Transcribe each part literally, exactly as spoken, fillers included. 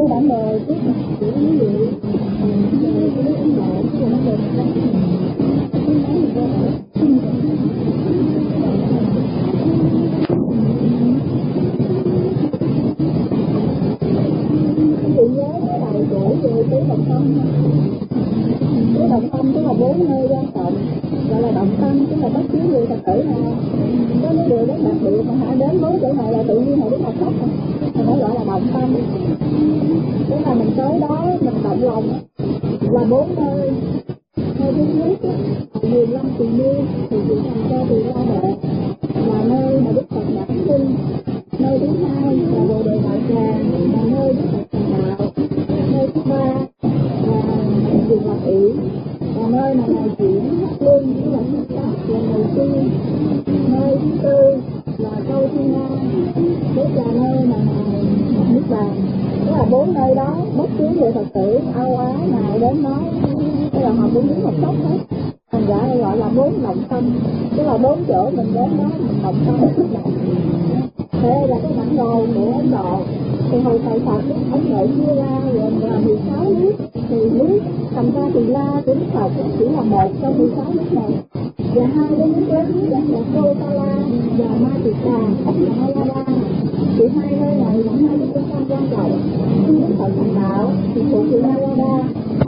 cái bản đồ trước chỉ ví dụ về cái nước Ấn Độ cái bản đồ đó cái máy mình ra rồi chị nhớ cái bài kể về cái đồng tâm cái đồng tâm tức là bốn nơi quan trọng gọi là đồng tâm tức là bất cứ người Phật tử nào có những điều rất đặc biệt mà họ đến với chỗ này là tự nhiên họ biết học sách thì nó gọi là đồng tâm. Tức là mình tới đó mình động lòng là bốn nơi. Nơi thứ nhất mười lăm tỳ niên thì chỉ làm cho tỳ la đệ là nơi mà Đức Phật giảng sinh. Nơi thứ hai là Bồ Đề Đạo Tràng là nơi Đức Phật thành đạo. Nơi thứ ba là Trường Lạc Uyển là nơi mà ngài chuyển Hắc Luân với là Thích Pháp lần đầu tiên. Nơi thứ tư là Câu Thiên Nga tức là nơi mà ngài Niết Bàn. Tức là bốn nơi đó bất cứ người Phật tử Âu Á nào đến nói tức là họ cũng biết một tóc hết. Thành ra gọi là bốn động tâm, tức là bốn chỗ mình đến đó mình động tâm. Thế là cái bản đồ của Ấn Độ. Thì hồi thời Phật Ấn Độ chia ra gồm là mười sáu nước. Thì nước thành ra Tỳ La của Đức Phật chỉ là một trong mười sáu nước này. Và hai cái nước lớn nhất là Kotala và Matika và Mayada. Thì hai nơi này là hai cái trung tâm quan trọng. Khi Đức Phật thành đạo thì thuộc về Mayada.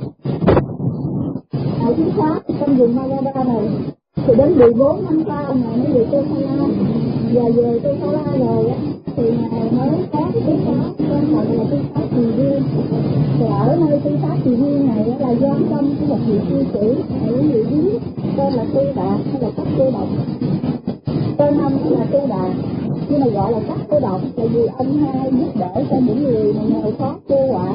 Ở chính xác trong vùng Mayada này thì đến mười bốn năm sau ngài mới về Kotala. Và về Kotala rồi thì ngài mới có cái tư pháp quan trọng là tư pháp tỳ viên. Thì ở nơi tư pháp tỳ viên này là do tâm của một vị cư sĩ ở vị trí tên là Tư Đạt hay là Cấp Tư Độc. Tên ông là Tư Đạt nhưng mà gọi là Cấp Tư Độc là vì ông hai giúp đỡ cho những người mà nghèo khó cô quả.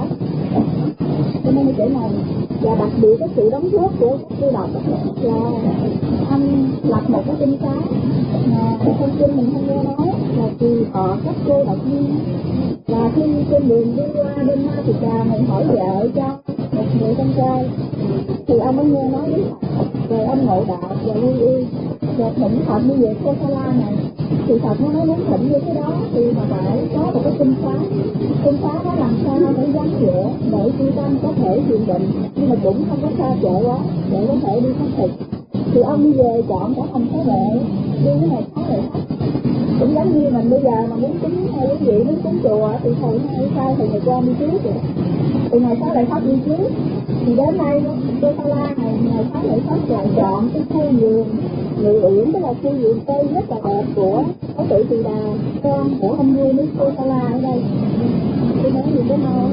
Cho nên cái này và đặc biệt cái sự đóng góp của Cấp Tư Độc là anh lập một cái kinh xá mà thông tin mình không nghe nói là từ họ Cấp Cô Độc Nhiên. Và khi trên đường đi qua bên Ma Thị Trà mình hỏi vợ cho một người con trai thì ông mới nghe nói đến rồi ông ngộ đạo và lưu y và thỉnh Phật đi về Kotala này. Thì Phật nó nói muốn thỉnh như cái đó thì mà phải có một cái kinh xá. Kinh xá đó làm sao để vắng vẻ để chư tăng có thể thiền định nhưng mà cũng không có xa trễ quá để có thể đi khắc thực. Thì ông đi về chọn cả thành Thái Đệ đi cái này Thái Đệ cũng giống như mình bây giờ mà muốn cúng hay quý vị muốn cúng chùa thì thầy hay sai thì người con đi trước rồi. Thì ngày Thái Đệ Pháp đi trước thì đến nay Kotala này ngày Thái Đệ Pháp lại chọn cái khu vườn Ngự Uyển tức là khu vườn Tây rất là đẹp của Thái tử Tỳ Đà con của ông vua nước Kotala ở đây. Tôi nói gì cái mau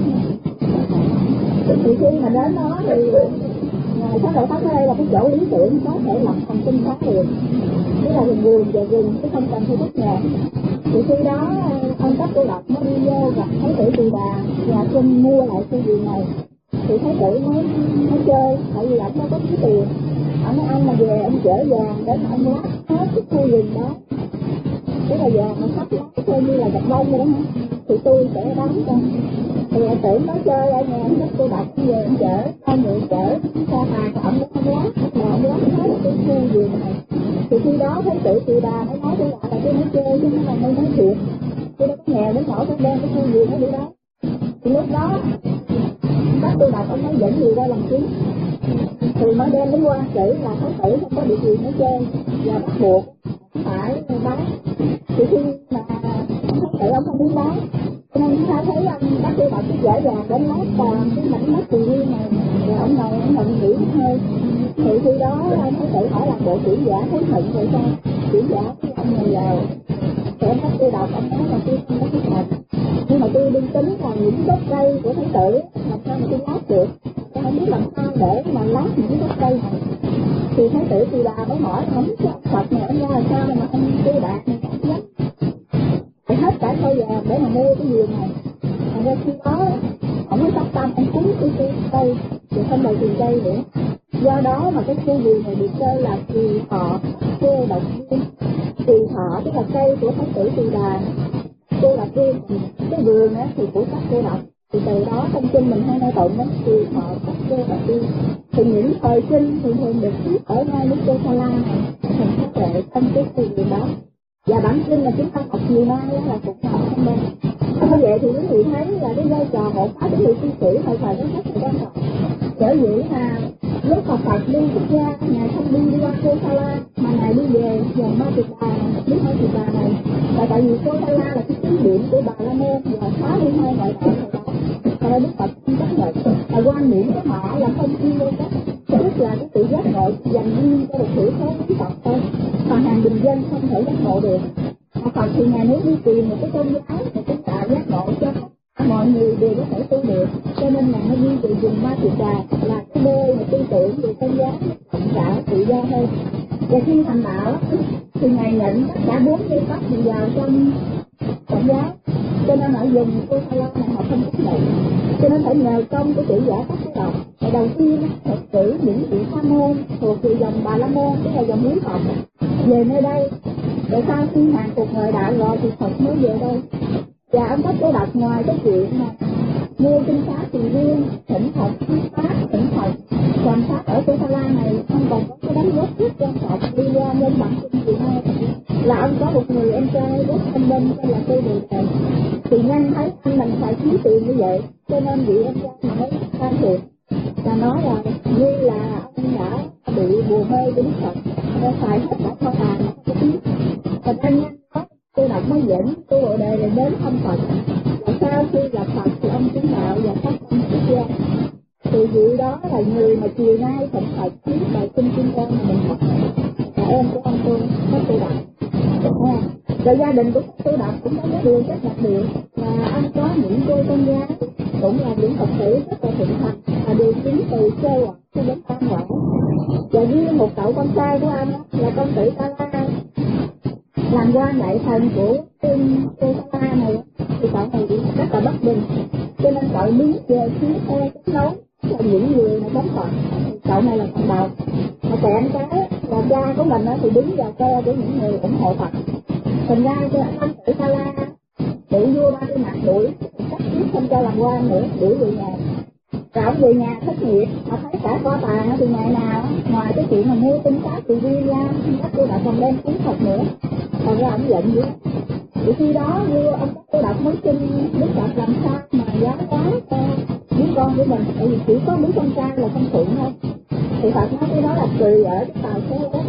thì khi mà đến đó thì ngày Thái Đệ Pháp ở đây là cái chỗ lý tưởng có thể lập thành kinh xá được. Tức là rừng vườn và rừng chứ không cần phải bất nhạc. Thì khi đó ông Cấp Cô Độc mới đi vô gặp Thái tử Tỳ Đà và xin mua lại khu vườn này. Thì Thái tử mới, mới chơi tại vì ông đâu có kiếm tiền. Ông nói ông mà về ông chở vàng đến ông lát hết cái khu vườn đó. Tức là vàng mà sắp lát coi như là gặp bông rồi đó hả? Thì tôi sẽ đóng cho. Thì ông tưởng nói chơi ở nhà ông Cấp Cô Độc về ông chở, ông người chở xa tài của ông không lát, mà ông lát hết cái khu vườn này. Thì khi đó Thái tử Tỳ Đà mới nói tôi là tôi nói chơi chứ không phải nói thiệt. Tôi đâu có nghèo đến nỗi phải đem cái khu vườn nó đi đó. Thì lúc đó Cấp Cô Độc ông nói dẫn người ra làm chứng. Thì mới đem đến quan sĩ là Thái tử không có được gì nói chơi và bắt buộc phải bán. Thì khi mà Thái tử ông không muốn bán cho nên chúng ta thấy ông Cấp Cô Độc cứ dễ dàng đến lát toàn cái mảnh đất tỳ viên này rồi ông ngồi ông ngồi nghỉ hơi. Thì khi đó Thái tử hỏi là bộ chuyển giả thấy hận rồi sao? Chuyển giả cái ông này vào thì ông Cấp Cô Độc ông nói là tôi không có cái thật nhưng mà tôi đinh tính là những gốc cây của Thái tử làm sao mà tôi lát được. Tôi không biết làm sao để mà lát những gốc cây này. Thì Thái tử Tỳ Đà mới hỏi không cho ông Phật này ông ra làm sao mà ông Tư Đạt này không dám phải hết cả cây vàng để mà mua cái vườn này. Thành ra khi đó ông mới phát tâm ông cúng cái cây thì không đòi tiền cây nữa. Do đó mà cái khu vườn này được chơi là Tỳ Thọ Cô Độc Viên. Tỳ Thọ tức là cây của Thái tử Tỳ Đà, Cô Độc Viên cái vườn á thì của Cấp Cô Độc. Thì từ đó trong kinh mình hay nói tụng đó Tỳ Thọ Cấp Cô Độc Viên. Thì những thời kinh thường thường được viết ở ngay nước Kotala này thành các lệ trong cái khu vườn đó. Và bản kinh là chúng ta học nhiều nay là cũng học không đâu. Như vậy thì quý vị thấy là cái vai trò hộ pháp của người cư sĩ thời thời đó rất là quan trọng. Sở dĩ là lúc mà Phật đi xuất gia, ngài không đi đi qua Kosala mà ngài đi về dòng Ma Tỳ Đà, nước Ma Tỳ Đà này, là tại vì Kosala là cái kinh điển của Bà La Môn và sáu mươi hai ngoại đạo thời đó. Cho nên Đức Phật không chấp nhận, là quan niệm của họ là không chuyên vô cách, tức là cái sự giác ngộ dành riêng cho một thiểu số quý tộc thôi, còn hàng bình dân không thể giác ngộ được. Mà Phật thì ngài muốn đi tìm một cái tôn giáo, một cái đạo giác ngộ cho mọi người đều có thể tu được, cho nên ngài mới đi từ vùng Ma Tỳ Đà là cái nơi mà tư tưởng về tôn giáo rộng rãi tự do hơn. Và khi thành đạo thì ngài nhận tất cả bốn giai cấp đều vào trong Phật giáo, cho nên ở vùng Kosala này họ không chấp nhận, cho nên phải nhờ công của chủ giả các cái đầu. Và đầu tiên Phật cử những vị sa môn thuộc về dòng Bà La Môn, tức là dòng quý tộc về nơi đây. Rồi sau khi hàng cuộc thời đạo rồi thì Phật mới về đây. Và ông Tất Cô Độc ngoài cái chuyện mà mua kinh pháp tùy riêng, thỉnh Phật, thuyết pháp, thỉnh Phật, còn pháp ở Kosala này ông còn có cái đóng góp rất quan trọng đi ra nhân bản kinh gì hay là ông có một người em trai rất thông minh tên là Tư Đề Đề. Thì nhanh thấy anh mình phải kiếm tiền như vậy, cho nên vị em trai mới can thiệp và nói là như là ông đã bị bùa mê của Đức Phật, đã xài hết cả kho tàng mà không có biết. Và anh nhanh có Cô Độc mới dẫn Tư Bộ Đề để đến thăm Phật. Và sau khi gặp Phật thì ông chứng đạo và phát tâm xuất gia. Thì vị đó là người mà chiều nay thỉnh Phật viết bài kinh Kim Cang mà mình học, là em của ông tôi, có Cô Độc. À, rồi gia đình của Cô Độc cũng có cái điều rất đặc biệt là ông có những cô con gái cũng là những Phật tử rất là thịnh hành, là đều chính từ Sơ Hoặc cho đến Tam Quả. Và riêng một cậu con trai của anh là con tử Ta La, làm quan đại thần của tên Kosala này, thì cậu này rất là bất bình, cho nên cậu đứng về phía phe chống đấu là những người mà chống Phật. Cậu này là cầm đầu, mà kẹn cái là cha của mình thì đứng vào phe của những người ủng hộ Phật. Thành ra cho anh tử Ta La bị vua Ba Tư Mạt đuổi, cắt tiếp không cho làm quan nữa, đuổi về nhà. Rồi ông về nhà thất nghiệp, họ thấy cả kho tàng từ ngày nào, ngoài cái chuyện mà mua tinh pháp từ riêng ra, các cô đã còn đem cuốn Phật nữa. Thành ra ông giận dữ. Thì khi đó vua ông các cô đọc mới xin Đức Phật làm sao mà giáo hóa cho đứa con của mình, tại vì chỉ có đứa con trai là không thuận thôi. Thì Phật nói cái đó là trừ ở cái tài xế đó.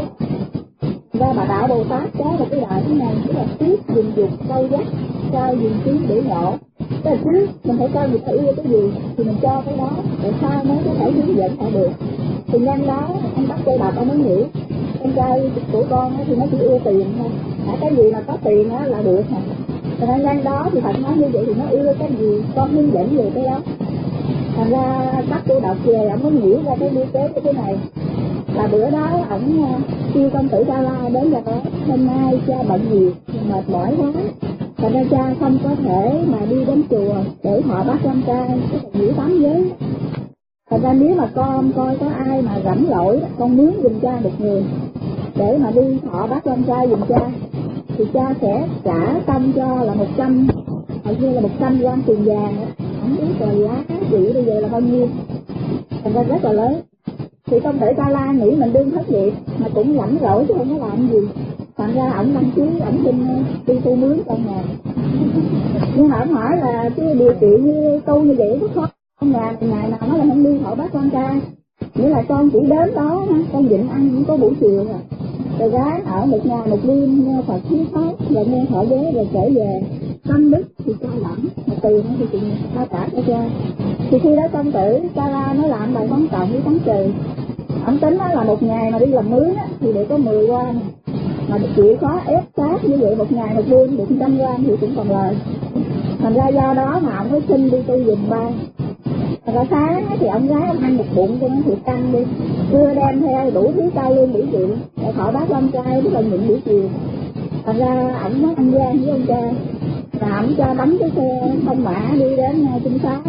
Ra bà Đạo Bồ Tát đó là cái đại thế này, tức là tiếp dùng dục câu dắt, trao dùng trí để ngộ. Tức là trước mình phải coi người ta yêu cái gì thì mình cho cái đó, rồi sau mới có thể hướng dẫn họ được. Thì nhân đó anh bắt Cô Độc ông mới nghĩ con trai của con thì nó chỉ yêu tiền thôi, cả cái gì mà có tiền đó là được mà. Cho nên nhân đó thì Phật nói như vậy thì nó yêu cái gì con hướng dẫn về cái đó. Thành ra bắt Cô Độc về ông mới nghĩ ra cái mưu kế như thế này, là bữa đó ổng kêu con tử Ta La đến là nói hôm nay cha bận nhiều mệt mỏi quá, thành ra cha không có thể mà đi đến chùa để họ bắt con trai, tức là giữ tắm giới. Thành ra nếu mà con coi có ai mà rảnh rỗi, con mướn giùm cha một người để mà đi họ bắt con trai giùm cha, thì cha sẽ trả công cho là một trăm, hầu như là một trăm gram tiền vàng, không biết là giá trị bây giờ là bao nhiêu. Thành ra rất là lớn. Thì con tử Ta La nghĩ mình đương thất nghiệp mà cũng rảnh rỗi chứ không có làm gì, thành ra ổng đăng ký ổng xin đi tu mướn trong nhà. Nhưng mà ổng hỏi là cái điều kiện như tu như vậy có khó không, nhà ngày nào nó là không đi họ bắt con trai, nghĩa là con chỉ đến đó con nhịn ăn cũng có buổi chiều rồi, rồi gái ở một nhà một đêm nghe Phật thuyết pháp rồi nghe thọ giới rồi trở về. Tâm đức thì cho lẫn, mà tiền thì chị ta trả cho cha. Thì khi đó công tử Ta La nó làm bài toán cộng với toán trừ, ông tính đó là một ngày mà đi làm mướn á, thì để có mười gram, mà chịu khó ép sát như vậy một ngày một đêm được trăm gram thì cũng còn lời. Thành ra do đó mà ông mới xin đi tu giùm ba. Thành ra sáng thì ông gái ông ăn một bụng cho nó thiệt căng đi, chưa đem theo đủ thứ cao lương biểu chuyện để khỏi bác con trai tức là nhịn buổi chiều. Thành ra ổng mới ăn gian với ông cha, và ổng cho bấm cái xe thông mã đi đến Trung Xá.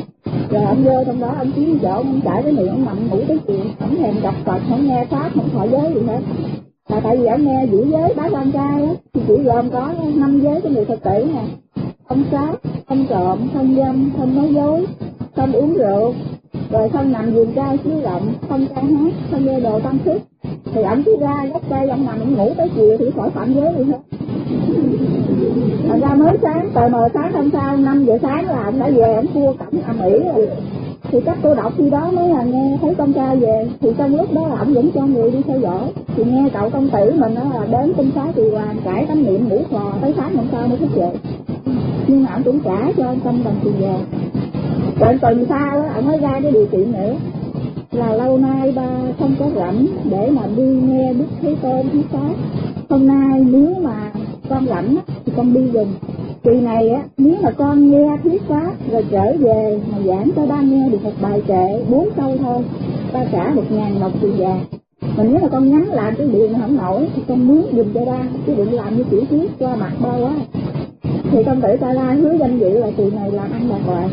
Rồi ông vô trong đó ông kiếm chỗ ông trải cái miệng ông nằm ngủ tới chiều, ổng thèm đọc Phật, không nghe pháp, không thọ giới gì hết. Là tại vì ổng nghe giữ giới bác con trai á, thì chỉ gồm có năm giới của người Phật tử nè: không sát, không trộm, không dâm, không nói dối, không uống rượu, rồi không nằm giường trai chiếu rộng, không ca hát, không nghe đồ tăng thức. Thì ổng cứ ra gốc cây ông nằm ông ngủ tới chiều thì khỏi phạm giới gì hết. Thành ra mới sáng, tờ mờ sáng hôm sau năm giờ sáng là ông đã về, ông cua cẩm ầm ĩ rồi. Thì các cô đọc khi đó mới là nghe thấy con trai về, thì trong lúc đó là ông vẫn cho người đi theo dõi. Thì nghe cậu công tử mình đó là đến tinh xá Tùy Hoàng cải tánh niệm ngủ khò tới sáng hôm sau mới thức dậy. Nhưng mà ông cũng trả cho ông Tâm đồng tiền vàng. Rồi tuần sau đó ông mới ra cái điều kiện nữa là lâu nay ba không có rảnh để mà đi nghe Đức Thế Tôn thuyết pháp. Hôm nay nếu mà con rảnh thì con đi dùng. Kỳ này á, nếu mà con nghe thuyết pháp rồi trở về mà giảng cho ba nghe được một bài kệ bốn câu thôi, ta trả một ngàn đồng tiền vàng. Mà nếu mà con nhắn làm cái điều mà không nổi thì con mướn giùm cho ba, chứ đừng làm như tiểu thuyết qua mặt ba quá. Thì công tử Ta La hứa danh dự là kỳ này làm ăn đàng hoàng.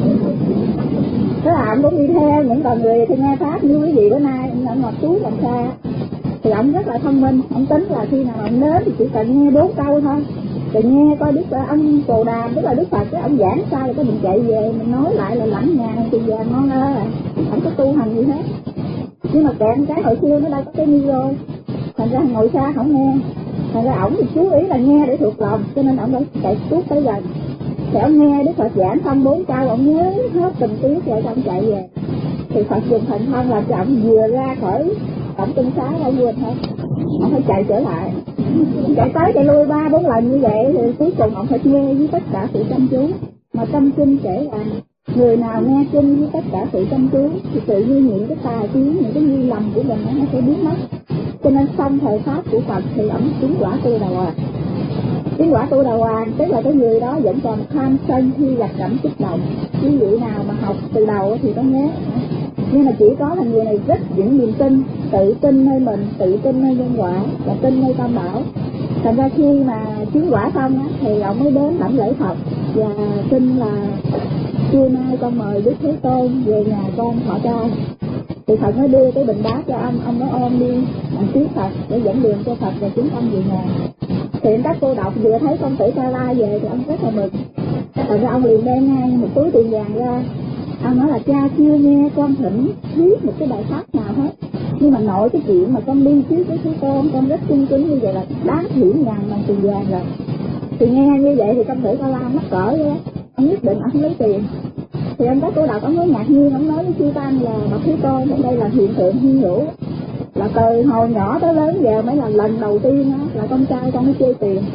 Thế là ông cũng đi theo những đoàn người thì nghe pháp như quý vị bữa nay ông ngọt chú làm xa. Thì ông rất là thông minh, ông tính là khi nào ông đến thì chỉ cần nghe bốn câu thôi. Rồi nghe coi Đức ông Cồ Đàm, tức là Đức Phật, cái ông giảng sao rồi cái mình chạy về mình nói lại là lãnh nhà thì giờ ngon ơ à, không có tu hành gì hết. Nhưng mà kẹn cái hồi xưa nó đâu có cái micro, thành ra ngồi xa không nghe. Thành ra ổng thì chú ý là nghe để thuộc lòng, cho nên ổng phải chạy tuốt tới gần. Thì ổng nghe Đức Phật giảng xong bốn câu, ổng nhớ hết tình tiết rồi ổng chạy về. Thì Phật dùng thần thông làm cho ổng vừa ra khỏi cổng tinh xá là quên hết, ổng phải chạy trở lại. Chạy tới chạy lui ba bốn lần như vậy thì cuối cùng ông phải nghe với tất cả sự chăm chú. Mà trong kinh kể là người nào nghe kinh với tất cả sự chăm chú thì tự nhiên những cái tà kiến, những cái nghi lầm của mình nó sẽ biến mất. Cho nên xong thời pháp của Phật thì ổng chứng quả tu đà hoàng. Chứng quả tu đà hoàng tức là cái người đó vẫn còn tham sân khi gặp cảm kích động. Ví dụ nào mà học từ đầu thì có nhớ. Nhưng mà chỉ có là người này rất vững niềm tin, tự tin nơi mình, tự tin nơi nhân quả và tin nơi tam bảo. Thành ra khi mà chứng quả xong á, thì ông mới đến đảnh lễ Phật và xin là trưa nay con mời Đức Thế Tôn về nhà con thọ trai. Thì Phật mới đưa cái bình bát cho ông, ông mới ôm đi bằng tiếng Phật để dẫn đường cho Phật và chúng ông về nhà. Thì các cô đọc vừa thấy công tử Ta La về thì ông rất là mừng. Thành ra ông liền đem ngay một túi tiền vàng ra. Ông nói là cha chưa nghe con thỉnh thuyết một cái bài pháp nào hết, nhưng mà nội cái chuyện mà con đi trước với Thế Tôn con rất cung kính như vậy là đáng hiển ngàn bằng tiền vàng rồi. Thì nghe như vậy thì công tử Ta La mắc cỡ vậy, ông nhất định ông lấy tiền. Thì ông các cô đọc ông mới ngạc nhiên, ông nói với chư Tăng là bậc Thế Tôn ở đây là hiện tượng hy hữu, là từ hồi nhỏ tới lớn giờ mới là lần đầu tiên đó, là con trai con mới chơi tiền.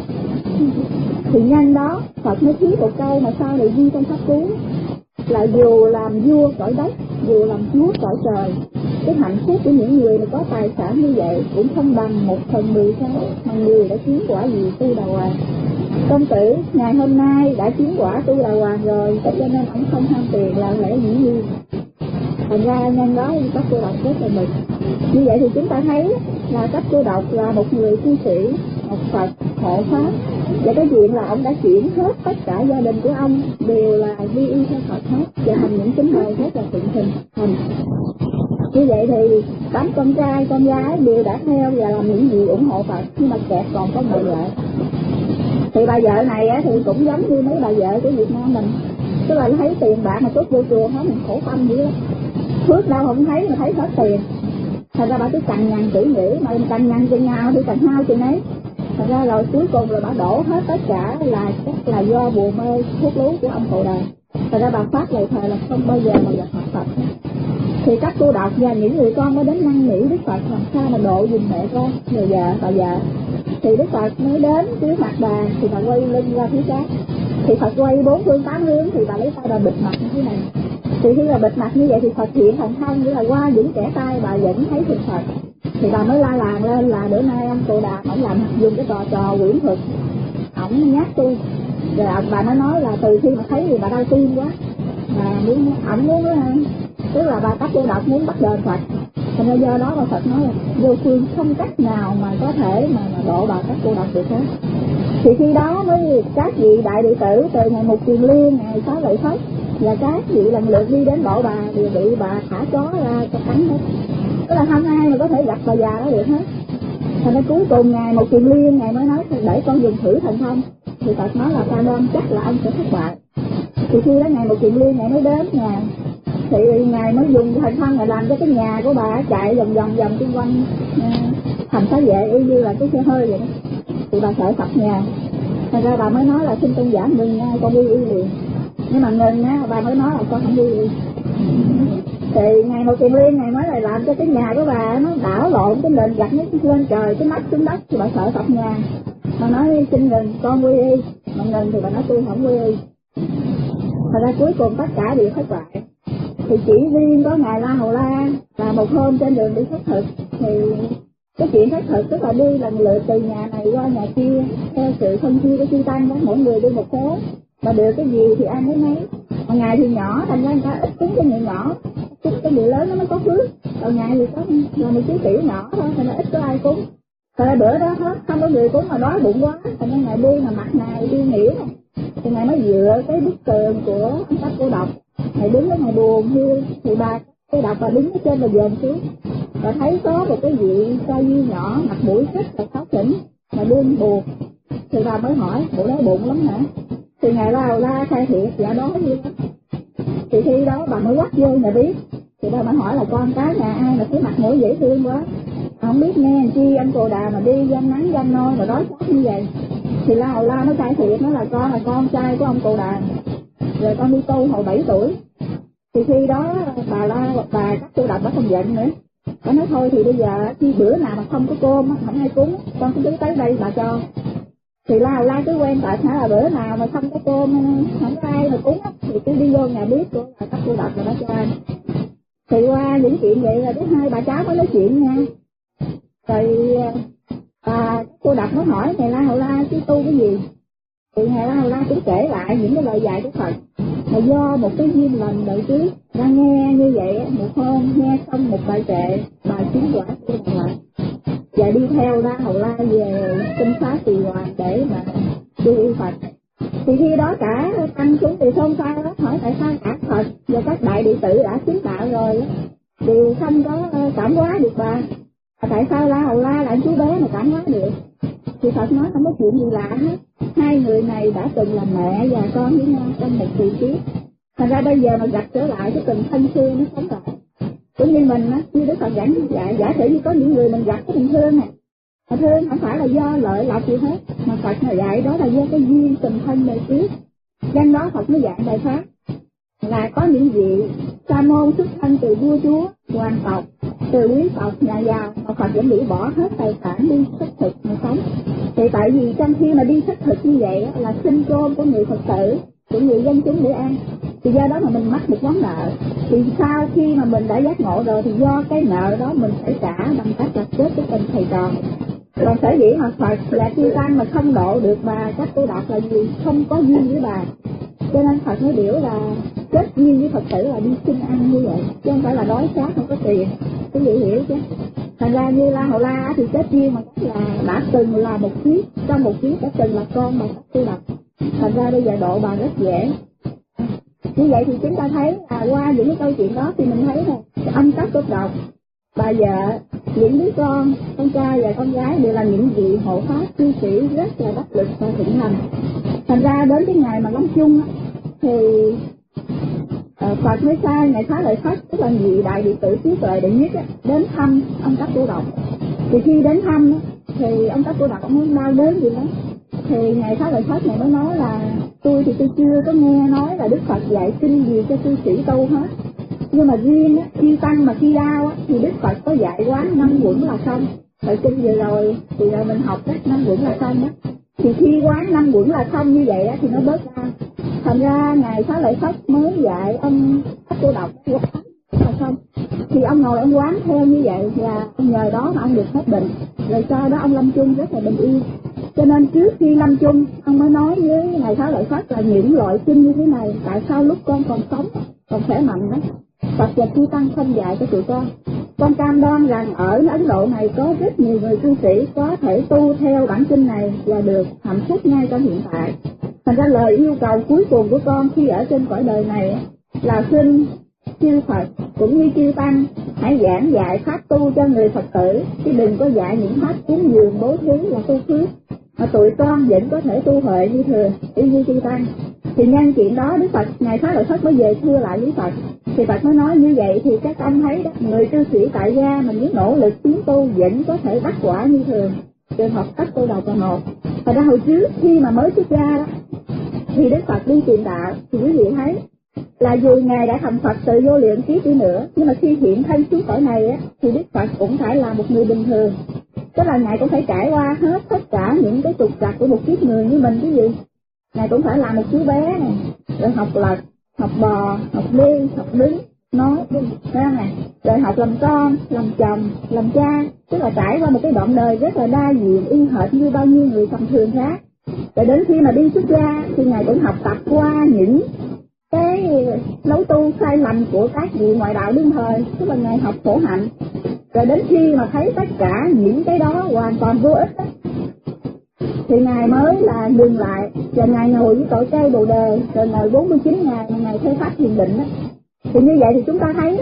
Thì nhân đó Phật mới thuyết một câu mà sau này ghi trong pháp cú là dù làm vua cõi đất, dù làm chúa cõi trời, cái hạnh phúc của những người mà có tài sản như vậy cũng không bằng một phần mười sáu mà người đã chứng quả gì tu đà hoàng. Công tử ngày hôm nay đã chứng quả tu đà hoàng rồi, cho nên ông không ham tiền là lẽ dĩ nhiên. Thành ra nhân đó các cô đọc rất là mừng. Như vậy thì chúng ta thấy là các cô đọc là một người cư sĩ, một Phật hộ pháp, và cái chuyện là ông đã chuyển hết tất cả gia đình của ông đều là vi y theo Phật hết, và thành những tín đồ rất là thuận thình thành. Như vậy thì tám con trai con gái đều đã theo và làm những gì ủng hộ Phật, nhưng mà kẹt còn có một vợ. Thì bà vợ này á, thì cũng giống như mấy bà vợ của Việt Nam mình, tức là thấy tiền bạc mà tốt vô chùa hết mình khổ tâm dữ lắm, phước đâu không thấy mà thấy hết tiền. Thành ra bà cứ cằn nhằn chữ nghĩ, mà cằn nhằn chừng nào thì cằn hao chừng ấy. Thành ra rồi cuối cùng là bà đổ hết tất cả là chắc là do bùa mê thuốc lú của ông Cồ Đàm. Thành ra bà phát lời thề là không bao giờ mà gặp mặt Phật. Thì các cô đọc và những người con mới đến năn nỉ Đức Phật làm sao mà độ giùm mẹ con, người vợ, bà vợ. Thì Đức Phật mới đến trước mặt bà thì bà quay lưng ra phía khác. Thì Phật quay bốn phương tám hướng thì bà lấy tay bà bịt mặt như thế này. Thì khi bà bịt mặt như vậy thì Phật hiện thần thông, nghĩa là qua những kẻ tay bà vẫn thấy thực Phật. Thì bà mới la làng lên là bữa nay ông Cồ Đàm ổng làm dùng cái trò trò quyển thuật, ổng nhát tu. Rồi bà nó nói là từ khi mà thấy thì bà đau tim quá, bà muốn ổng muốn tức là bà các cô đọc muốn bắt đền Phật. Thành ra do đó mà Phật nói là vô phương không cách nào mà có thể mà, mà độ bà các cô đọc được hết. Thì khi đó mới các vị đại đệ tử từ ngày Mục Kiền Liên, ngày Xá Lợi Phất và các vị lần lượt đi đến độ bà thì bị bà thả chó ra cho cắn hết. Tức là không ai mà có thể gặp bà già đó được hết. Thành ra cuối cùng ngày Mục Kiền Liên ngày mới nói để con dùng thử thần thông. Thì Phật nói là ta đoan chắc là ông sẽ thất bại. Thì khi đó ngày Mục Kiền Liên ngày mới đến nhà, thì ngài mới dùng thần thông này làm cho cái nhà của bà chạy vòng vòng vòng xung quanh thành xá vệ y như là cái xe hơi vậy đó. thì bà sợ sập nhà. Thành ra bà mới nói là xin tôn giả ngừng nha, con quy y liền. Nhưng mà ngừng á, bà mới nói là con không quy y. Thì ngày một Kiền Liên ngày mới lại làm cho cái nhà của bà nó đảo lộn, cái nền gạch nó lên trời, cái mắt xuống đất, thì bà sợ sập nhà. Bà nói xin ngừng, con quy y. Mà ngừng thì bà nói tôi không quy y. Thật ra cuối cùng tất cả đều thất bại. Thì chỉ riêng có ngài La Hầu La là một hôm trên đường đi khất thực, thì cái chuyện khất thực tức là đi lần lượt từ nhà này qua nhà kia theo sự phân chia của chư tăng đó, mỗi người đi một phố, mà được cái gì thì ăn cái mấy. Mà ngài thì nhỏ, thành ra người ta ít cúng cái người nhỏ, cúng cái người lớn nó mới có phước. Còn ngài thì có là một chú tiểu nhỏ thôi, thành ra ít có ai cúng. Thật ra bữa đó hết không có người cúng mà đói bụng quá, thành ra ngài đi mà mặt ngài đi nghỉu này. Thì ngài mới dựa cái bức tường của ông Tất Cô Độc, ngài đứng ở ngoài buồn hiu, thì bà Cô Độc bà đứng ở trên và dòm xuống, và thấy có một cái vị sa di nhỏ mặt mũi rất là xấu xỉnh mà đương buồn. Thì bà mới hỏi bộ đói bụng lắm hả? Thì ngài La Hầu La khai thiệt dạ đói như đó. Thì khi đó bà mới quát vô nhà biết. Thì bà mới hỏi là con cái nhà ai mà thấy mặt mũi dễ thương quá, không biết nghe chi anh Cồ Đà mà đi gian nắng gian nôi mà đói khát như vậy. Thì La Hầu La nó khai thiệt, nó là con là con trai của ông Cồ Đà, rồi con đi tu hồi bảy tuổi. Thì khi đó bà La bà các Cô Độc đã không giận nữa, bà nói thôi thì bây giờ khi bữa nào mà không có cơm không ai cúng, con cứ tới đây bà cho. Thì La Hầu La cứ quen tại hả là bữa nào mà không có cơm không có ai mà cúng thì cứ đi vô nhà bếp của bà các Cô Độc rồi đó cho ăn. Thì qua những chuyện vậy là thứ hai bà cháu mới nói chuyện nha. Rồi bà Cô Độc nó hỏi ngài La Hầu La chứ tu cái gì. Thì ngài La Hầu La cũng kể lại những cái lời dạy của Phật. Mà do một cái duyên lành đời trước đã nghe như vậy, một hôm nghe xong một bài kệ, bài chứng quả của Phật lại, và đi theo La Hầu La về Tinh Xá Tỳ Hoàng để mà đi y Phật. Thì khi đó cả tăng xuống thì xôn xao đó, hỏi tại sao cả Phật và các đại đệ tử đã chứng đạo rồi thì không có cảm hóa được bà, tại sao La Hầu La là chú bé mà cảm hóa được. Thì Phật nói không có chuyện gì lạ hết, hai người này đã từng là mẹ và con với nhau trong một kỳ kiếp, thành ra bây giờ mà gặp trở lại cái tình thân xưa nó sống lại. Cũng như mình á, như Đức Phật giảng như vậy, giả sử như có những người mình gặp cái tình thương này, mà thương không phải là do lợi lộc gì hết, mà Phật là dạy đó là do cái duyên tình thân đời trước. Nên đó Phật mới dạy bài pháp là có những vị sa môn xuất thân từ vua chúa, hoàng tộc, từ quý tộc, nhà giàu, mà Phật vẫn bị bỏ hết tài sản đi xuất thực mà sống. Thì tại vì trong khi mà đi xuất thực như vậy là sinh cơm của người Phật tử, của người dân chúng để ăn, thì do đó mà mình mắc một món nợ. Thì sau khi mà mình đã giác ngộ rồi thì do cái nợ đó mình phải trả bằng cách là chết cái tình thầy trò. Còn sở dĩ mà Phật là chư tăng mà không độ được bà các Cô Độc là gì? Không có duyên với bà. Cho nên Phật mới biểu là kết duyên với Phật tử là đi xin ăn như vậy, chứ không phải là đói khát không có tiền. Quý vị hiểu chứ? Thành ra như La Hầu La thì kết duyên mà là đã từng là một kiếp, trong một kiếp đã từng là con bà các Cô Độc. Thành ra bây giờ độ bà rất dễ. Như vậy thì chúng ta thấy là qua những cái câu chuyện đó thì mình thấy là ông Tất Cô Độc, bà vợ, những đứa con, con trai và con gái đều là những vị hộ pháp cư sĩ rất là đắc lực và thịnh hành. Thành ra đến cái ngày mà lâm chung thì uh, Phật mới sai ngài Xá Lợi Phất, tức là vị đại đệ tử trí tuệ đệ nhất đến thăm ông Tất Cô Độc. Thì khi đến thăm thì ông Tất Cô Độc ông muốn đau đớn gì đó, thì ngài Xá Lợi Phất này mới nói là tôi thì tôi chưa có nghe nói là Đức Phật dạy kinh gì cho cư sĩ tu hết. Nhưng mà riêng á, chư tăng mà khi đau á, thì Đức Phật có dạy quán năm quẩn là xong. Thời kinh vừa rồi thì rồi mình học cách năm quẩn là xong á. Thì khi quán năm quẩn là xong như vậy á, thì nó bớt đau. Thành ra ngài Xá Lợi Phất mới dạy ông Tất Cô Độc quán là xong. Thì ông ngồi ông quán theo như vậy và nhờ đó mà ông được hết bệnh. Rồi sau đó ông lâm chung rất là bình yên. Cho nên trước khi lâm chung ông mới nói với ngài Xá Lợi Phất là những loại kinh như thế này tại sao lúc con còn sống còn khỏe mạnh đó Phật và chư tăng không dạy cho tụi con. Con cam đoan rằng ở Ấn Độ này có rất nhiều người cư sĩ có thể tu theo bản kinh này và được hạnh phúc ngay trong hiện tại. Thành ra lời yêu cầu cuối cùng của con khi ở trên cõi đời này là xin chư Phật cũng như chư tăng hãy giảng dạy pháp tu cho người Phật tử, chứ đừng có dạy những pháp cúng dường bố thí là tu phước, mà tụi con vẫn có thể tu huệ như thường, y như chư tăng. Thì nhân chuyện đó Đức Phật ngài Xá Lợi Phất mới về thưa lại với Phật. Thì Phật mới nói như vậy thì các ông thấy đó, người cư sĩ tại gia mà nếu nỗ lực tiến tu vẫn có thể đắc quả như thường. Trường hợp Tất Cô Độc là một. Thật ra hồi trước khi mà mới xuất gia đó, thì Đức Phật đi truyền đạo, thì quý vị thấy là dù Ngài đã thành Phật từ vô lượng kiếp đi nữa, nhưng mà khi hiện thân xuống cõi này á, thì Đức Phật cũng phải là một người bình thường. Tức là Ngài cũng phải trải qua hết tất cả những cái trục trặc của một kiếp người như mình cái gì. Ngài cũng phải là một chú bé này, rồi học lật, học bò, học đi, học đứng, nói, ra này, rồi học làm con, làm chồng, làm cha. Tức là trải qua một cái đoạn đời rất là đa diện, y hệt như bao nhiêu người tầm thường khác. Rồi đến khi mà đi xuất gia thì Ngài cũng học tập qua những cái lối tu sai lầm của các vị ngoại đạo đương thời, tức là Ngài học khổ hạnh. Rồi đến khi mà thấy tất cả những cái đó hoàn toàn vô ích đó, thì Ngài mới là dừng lại và Ngài ngồi với cội cây Bồ Đề, rồi ngồi bốn mươi chín ngày mà Ngài thấy pháp thiền định đó. Thì như vậy thì chúng ta thấy đó,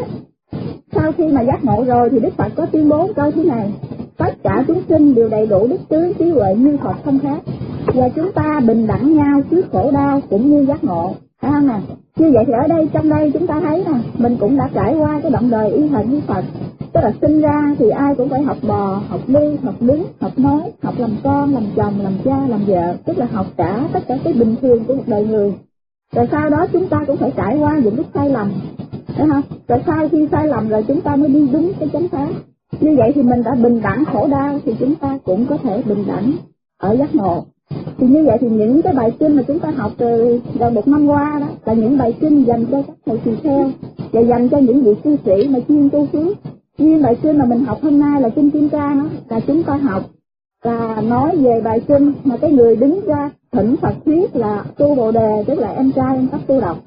sau khi mà giác ngộ rồi thì Đức Phật có tuyên bố câu thế này: tất cả chúng sinh đều đầy đủ đức tướng trí huệ như Phật không khác, và chúng ta bình đẳng nhau trước khổ đau cũng như giác ngộ. Phải không nè? Như vậy thì ở đây, trong đây chúng ta thấy nè, mình cũng đã trải qua cái đoạn đời y hệt như Phật. Tức là sinh ra thì ai cũng phải học bò, học đi, học đứng, học nói, học làm con, làm chồng, làm cha, làm vợ. Tức là học cả tất cả cái bình thường của một đời người. Rồi sau đó chúng ta cũng phải trải qua những lúc sai lầm, phải không? Rồi sau khi sai lầm rồi chúng ta mới đi đúng cái chánh pháp. Như vậy thì mình đã bình đẳng khổ đau thì chúng ta cũng có thể bình đẳng ở giác ngộ. Thì như vậy thì những cái bài kinh mà chúng ta học từ gần một năm qua đó là những bài kinh dành cho các thầy tỳ kheo và dành cho những vị cư sĩ mà chuyên tu phước. Như bài kinh mà mình học hôm nay là kinh Kim Cang đó, là chúng ta học là nói về bài kinh mà cái người đứng ra thỉnh Phật thuyết là Tu Bồ Đề, tức là em trai em cấp tu độc.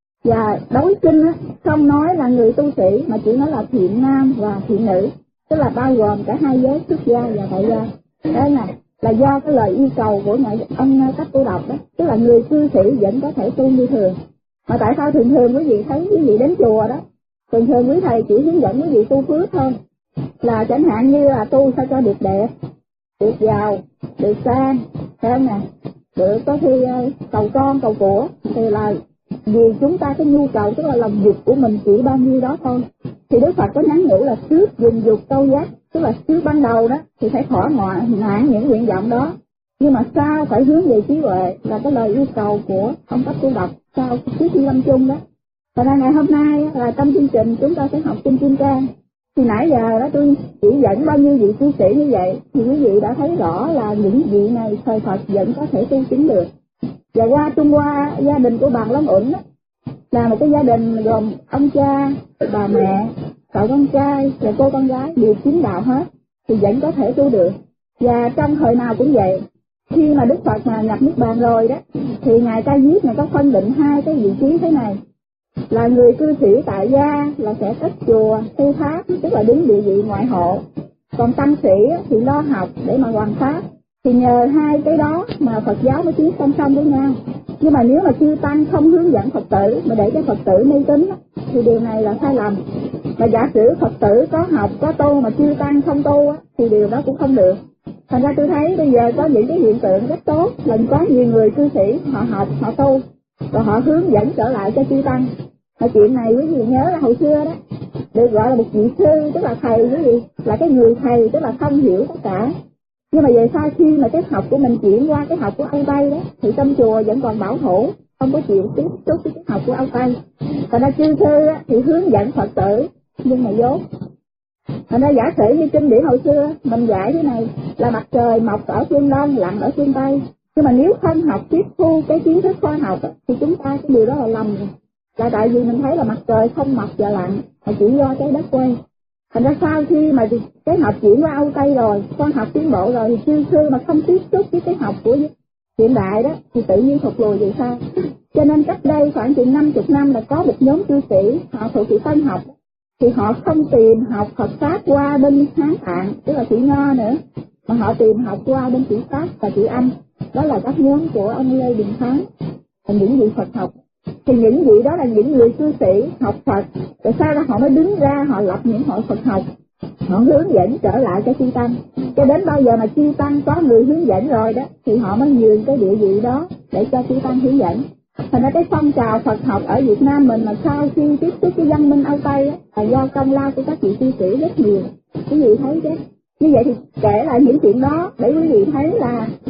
Và đối kinh á, không nói là người tu sĩ mà chỉ nói là thiện nam và thiện nữ, tức là bao gồm cả hai giới xuất gia và tại gia. Đó là là do cái lời yêu cầu của ngài ông cấp tu độc đó, tức là người cư sĩ vẫn có thể tu như thường. Mà tại sao thường thường quý vị thấy quý vị đến chùa đó, thường thường quý thầy chỉ hướng dẫn quý vị tu phước thôi, là chẳng hạn như là tu sao cho được đẹp, được giàu, được sang, thấy không nè, được có khi cầu con cầu của, thì là vì chúng ta cái nhu cầu tức là lòng dục của mình chỉ bao nhiêu đó thôi. Thì Đức Phật có nhắn nhủ là trước dùng dục câu giác, tức là trước ban đầu đó thì phải thỏa mãn những nguyện vọng đó, nhưng mà sau phải hướng về trí huệ, là cái lời yêu cầu của ông cấp tu độc sau trước khi lâm chung đó. Và ra ngày hôm nay là trong chương trình chúng ta sẽ học kinh Kim Cang. Thì nãy giờ đó tôi chỉ dẫn bao nhiêu vị cư sĩ như vậy, thì quý vị đã thấy rõ là những vị này thời Phật vẫn có thể tu chứng được. Và qua Trung Hoa, gia đình của bà Long Uẩn là một cái gia đình gồm ông cha, bà mẹ, cậu con trai và cô con gái đều chứng đạo hết, thì vẫn có thể tu được. Và trong thời nào cũng vậy, khi mà Đức Phật mà nhập Niết Bàn rồi đó, thì Ngài Ca Diếp Ngài có phân định hai cái vị trí thế này, là người cư sĩ tại gia là sẽ cất chùa, tu pháp, tức là đứng địa vị ngoại hộ. Còn tăng sĩ thì lo học để mà hoàn pháp. Thì nhờ hai cái đó mà Phật giáo mới tiến song song với nhau. Nhưng mà nếu mà chư tăng không hướng dẫn Phật tử mà để cho Phật tử mê tín thì điều này là sai lầm. Mà giả sử Phật tử có học, có tu mà chư tăng không tu thì điều đó cũng không được. Thành ra tôi thấy bây giờ có những cái hiện tượng rất tốt, là có nhiều người cư sĩ họ học, họ tu, rồi họ hướng dẫn trở lại cho chư tăng. Mà chuyện này quý vị nhớ là hồi xưa đó, được gọi là một vị sư, tức là thầy quý vị, là cái người thầy, tức là không hiểu tất cả. Nhưng mà về sau khi mà cái học của mình chuyển qua cái học của Âu Tây đó, thì trong chùa vẫn còn bảo thủ, không có chịu tiếp xúc với cái học của Âu Tây. Thành ra chư sư thì hướng dẫn Phật tử, nhưng mà dốt. Thành ra giả sử như kinh điển hồi xưa, mình dạy thế này, là mặt trời mọc ở phương Đông, lặn ở phương Tây. Nhưng mà nếu không học tiếp thu cái kiến thức khoa học, thì chúng ta cái điều đó là lầm. Là tại vì mình thấy là mặt trời không mọc và lặn, mà chỉ do trái đất quay. Thành ra sau khi mà cái học chuyển qua Âu Tây rồi, con học tiến bộ rồi, thì chư sư mà không tiếp xúc với cái học của hiện đại đó, thì tự nhiên thụt lùi về sau. Cho nên cách đây khoảng chừng năm chục năm là có một nhóm cư sĩ, họ thuộc thị tân học, thì họ không tìm học Phật Pháp qua bên Hán Tạng, tức là chữ Nho nữa, mà họ tìm học qua bên chữ Pháp và chữ Anh. Đó là các nhóm của ông Lê Đình Thắng, là những vị Phật học. Thì những vị đó là những người cư sĩ học Phật, rồi sau đó họ mới đứng ra họ lập những hội Phật học, họ hướng dẫn trở lại cho chư tăng. Cho đến bao giờ mà chư tăng có người hướng dẫn rồi đó, thì họ mới nhường cái địa vị đó để cho chư tăng hướng dẫn. Thành ra cái phong trào Phật học ở Việt Nam mình mà sau khi tiếp xúc với văn minh Âu Tây á, là do công lao của các vị cư sĩ rất nhiều. Quý vị thấy chứ? Như vậy thì kể lại những chuyện đó để quý vị thấy là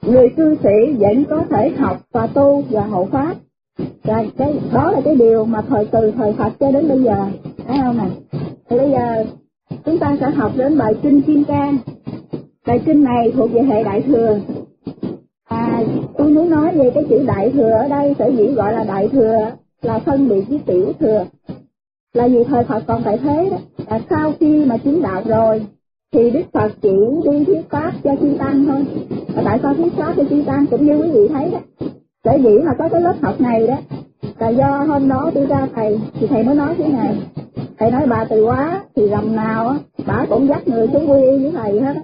người cư sĩ vẫn có thể học và tu và hộ pháp. Rồi cái đó là cái điều mà thời từ thời Phật cho đến bây giờ, thấy không nè? Thì bây giờ chúng ta sẽ học đến bài Kinh Kim Cang. Bài kinh này thuộc về hệ Đại Thừa. À, tôi muốn nói về cái chữ Đại Thừa ở đây, sở dĩ gọi là Đại Thừa là phân biệt với Tiểu Thừa. Là vì thời Phật còn tại thế đó, là sau khi mà chứng đạo rồi thì Đức Phật chỉ đi thuyết pháp cho chư tăng thôi. Và tại sao thuyết pháp cho chư tăng cũng như quý vị thấy đó, sở dĩ mà có cái lớp học này đó là do hôm đó tôi ra thầy thì thầy mới nói thế này. Thầy nói bà Từ Quá thì rằm nào á bà cũng dắt người xuống quy y với thầy hết á.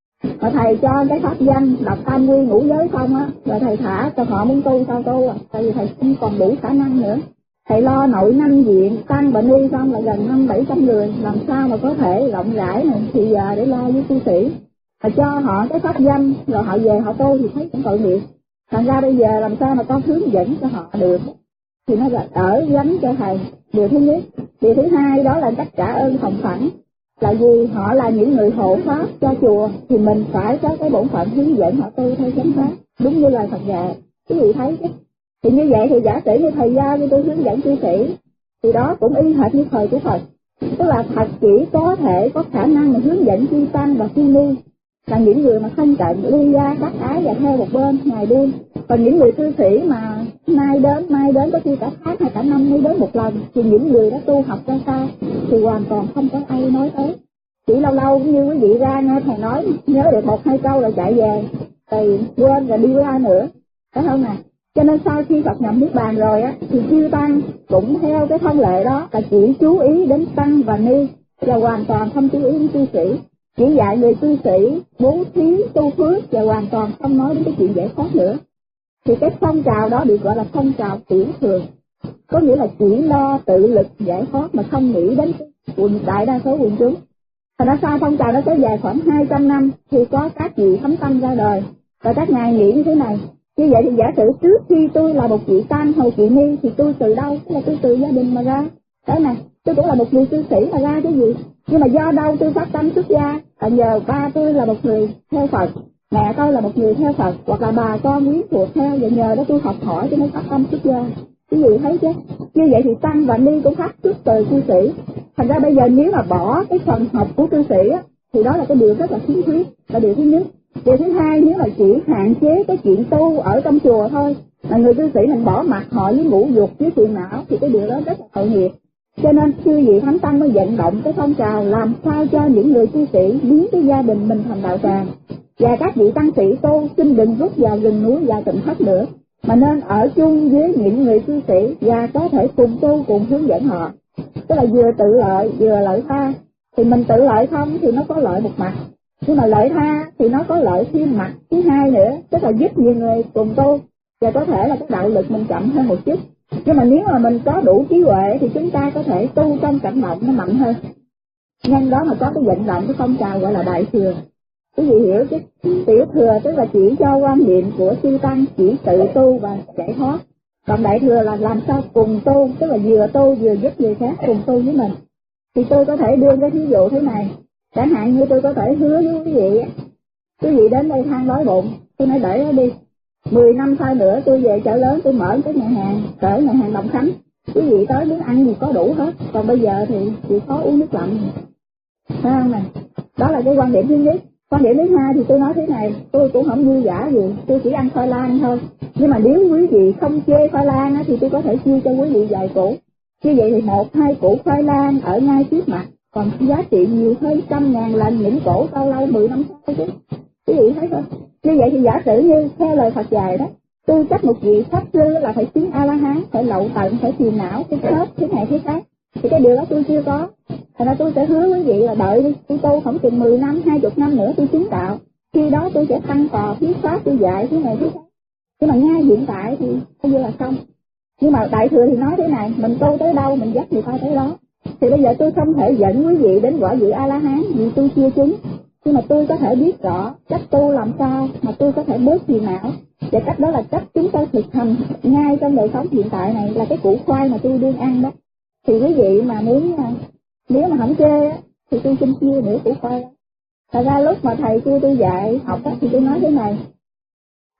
Mà thầy cho cái pháp danh đọc tam quy ngũ giới xong á, rồi thầy thả cho họ muốn tu sao tu à, tại vì thầy không còn đủ khả năng nữa. Thầy lo nội năm viện tăng bệnh y xong là gần năm bảy trăm người, làm sao mà có thể rộng rãi này thì giờ để lo với cư sĩ. Thầy cho họ cái pháp danh rồi họ về họ tu thì thấy cũng tội nghiệp. Thành ra bây giờ làm sao mà con hướng dẫn cho họ được thì nó là đỡ gánh cho thầy. Điều thứ nhất. Điều thứ hai đó là cách trả ơn hồng phẳng. Là vì họ là những người hộ pháp cho chùa thì mình phải có cái bổn phận hướng dẫn họ tu theo chánh pháp, đúng như lời Phật dạy. Quý vị thấy chứ? Thì như vậy thì giả sử như thầy giao cho tôi hướng dẫn cư sĩ thì đó cũng y hệt như thời của Phật. Tức là Phật chỉ có thể có khả năng mà hướng dẫn chư tăng và chư ni là những người mà thân cận ly gia bác ái và theo một bên ngày đêm. Còn những người cư sĩ mà nay đến mai đến có khi cả tháng hay cả năm mới đến một lần thì những người đó tu học ra sao thì hoàn toàn không có ai nói tới. Chỉ lâu lâu cũng như quý vị ra nghe thầy nói nhớ được một hai câu rồi chạy về thì quên rồi đi ra nữa, phải không nè? Cho nên sau khi Phật nhập niết bàn rồi á thì chư tăng cũng theo cái thông lệ đó là chỉ chú ý đến tăng và ni và hoàn toàn không chú ý đến cư sĩ. Chỉ dạy người cư sĩ bố thí tu phước và hoàn toàn không nói đến cái chuyện giải thoát nữa. Thì cái phong trào đó được gọi là phong trào tiểu thừa, có nghĩa là chỉ lo tự lực giải thoát mà không nghĩ đến quần đại đa số quần chúng. Thành ra sau phong trào nó kéo dài khoảng hai trăm năm thì có các vị thánh tâm ra đời và các ngài nghĩ như thế này. Như vậy thì giả sử trước khi tôi là một vị tăng hay một vị ni thì tôi từ đâu? Tức là tôi từ gia đình mà ra. Đấy này, tôi cũng là một người cư sĩ mà ra cái gì? Nhưng mà do đâu tôi phát tâm xuất gia? À, nhờ ba tôi là một người theo Phật, mẹ tôi là một người theo Phật, hoặc là bà con quyến thuộc theo, và nhờ đó tôi học hỏi cho nên phát tâm xuất gia. Quý vị thấy chứ? Như vậy thì tăng và ni cũng phát xuất từ cư sĩ. Thành ra bây giờ nếu mà bỏ cái phần học của cư sĩ á, thì đó là cái điều rất là khiếm khuyết, là điều thứ nhất. Điều thứ hai, nếu mà chỉ hạn chế cái chuyện tu ở trong chùa thôi, mà người cư sĩ mình bỏ mặt họ với ngũ dục với phiền não thì cái điều đó rất là tội nghiệp. Cho nên chư vị thánh tăng mới vận động cái phong trào làm sao cho những người cư sĩ biến cái gia đình mình thành đạo tràng, và các vị tăng sĩ tu xin đừng rút vào rừng núi và tỉnh thất nữa, mà nên ở chung với những người cư sĩ và có thể cùng tu cùng hướng dẫn họ. Tức là vừa tự lợi vừa lợi tha. Thì mình tự lợi không thì nó có lợi một mặt, nhưng mà lợi tha thì nó có lợi thêm mặt thứ hai nữa, tức là giúp nhiều người cùng tu, và có thể là cái đạo lực mình chậm hơn một chút. Nhưng mà nếu mà mình có đủ trí huệ thì chúng ta có thể tu trong cảnh động nó mạnh hơn. Nhân đó mà có cái vận động cái phong trào gọi là đại thừa. Quý vị hiểu chứ? Tiểu thừa tức là chỉ cho quan niệm của chư tăng chỉ tự tu và giải thoát. Còn đại thừa là làm sao cùng tu, tức là vừa tu vừa giúp người khác cùng tu với mình. Thì tôi có thể đưa cái thí dụ thế này. Chẳng hạn như tôi có thể hứa với quý vị, quý vị đến đây than đói bụng, tôi nói để nó đi. Mười năm sau nữa tôi về chợ lớn tôi mở cái nhà hàng, cỡ nhà hàng Đồng Khánh. Quý vị tới muốn ăn gì có đủ hết, còn bây giờ thì chỉ có uống nước lạnh. Thấy không nè? Đó là cái quan điểm thứ nhất. Quan điểm thứ hai thì tôi nói thế này, tôi cũng không vui vã gì, tôi chỉ ăn khoai lang thôi. Nhưng mà nếu quý vị không chê khoai lang á, thì tôi có thể chia cho quý vị vài củ. Như vậy thì một hai củ khoai lang ở ngay trước mặt, còn giá trị nhiều hơn trăm ngàn lần những củ lâu lâu mười năm sau chứ. Quý vị thấy không? Như vậy thì giả sử như theo lời Phật dạy đó, tư cách một vị pháp sư là phải chứng A La Hán, phải lậu tận, phải phiền não, phải hết thế này thế khác. Thì cái điều đó tôi chưa có. Thành ra tôi sẽ hứa quý vị là đợi đi, tôi tu không chừng mười năm, hai mươi năm nữa tôi chứng đạo. Khi đó tôi sẽ tăng tò thuyết pháp, tôi dạy thế này thế khác. Nhưng mà ngay hiện tại thì bây giờ là không. Nhưng mà đại thừa thì nói thế này, mình tu tới đâu mình dắt người ta tới đó. Thì bây giờ tôi không thể dẫn quý vị đến quả vị A La Hán vì tôi chưa chứng. Nhưng mà tôi có thể biết rõ cách tu làm sao mà tôi có thể bớt phiền não. Và cách đó là cách chúng ta thực hành ngay trong đời sống hiện tại này, là cái củ khoai mà tôi đương ăn đó. Thì quý vị mà muốn, nếu mà không chê á, thì tôi xin chia nửa củ khoai. Thật ra lúc mà thầy kêu tôi dạy học á, thì tôi nói thế này.